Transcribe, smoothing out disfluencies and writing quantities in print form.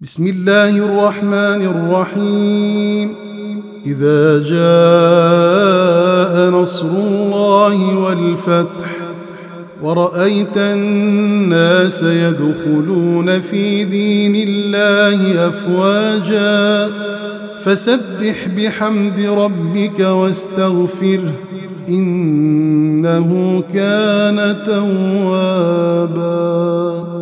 بسم الله الرحمن الرحيم. إذا جاء نصر الله والفتح ورأيت الناس يدخلون في دين الله أفواجا فسبح بحمد ربك واستغفره إنه كان توابا.